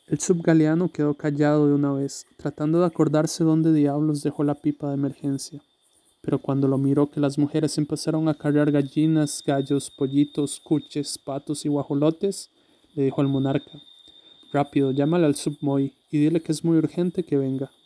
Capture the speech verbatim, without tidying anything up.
El subgaleano quedó callado de una vez, tratando de acordarse dónde diablos dejó la pipa de emergencia. Pero cuando lo miró que las mujeres empezaron a cargar gallinas, gallos, pollitos, cuches, patos y guajolotes, le dijo al monarca: «Rápido, llámale al submoy y dile que es muy urgente que venga».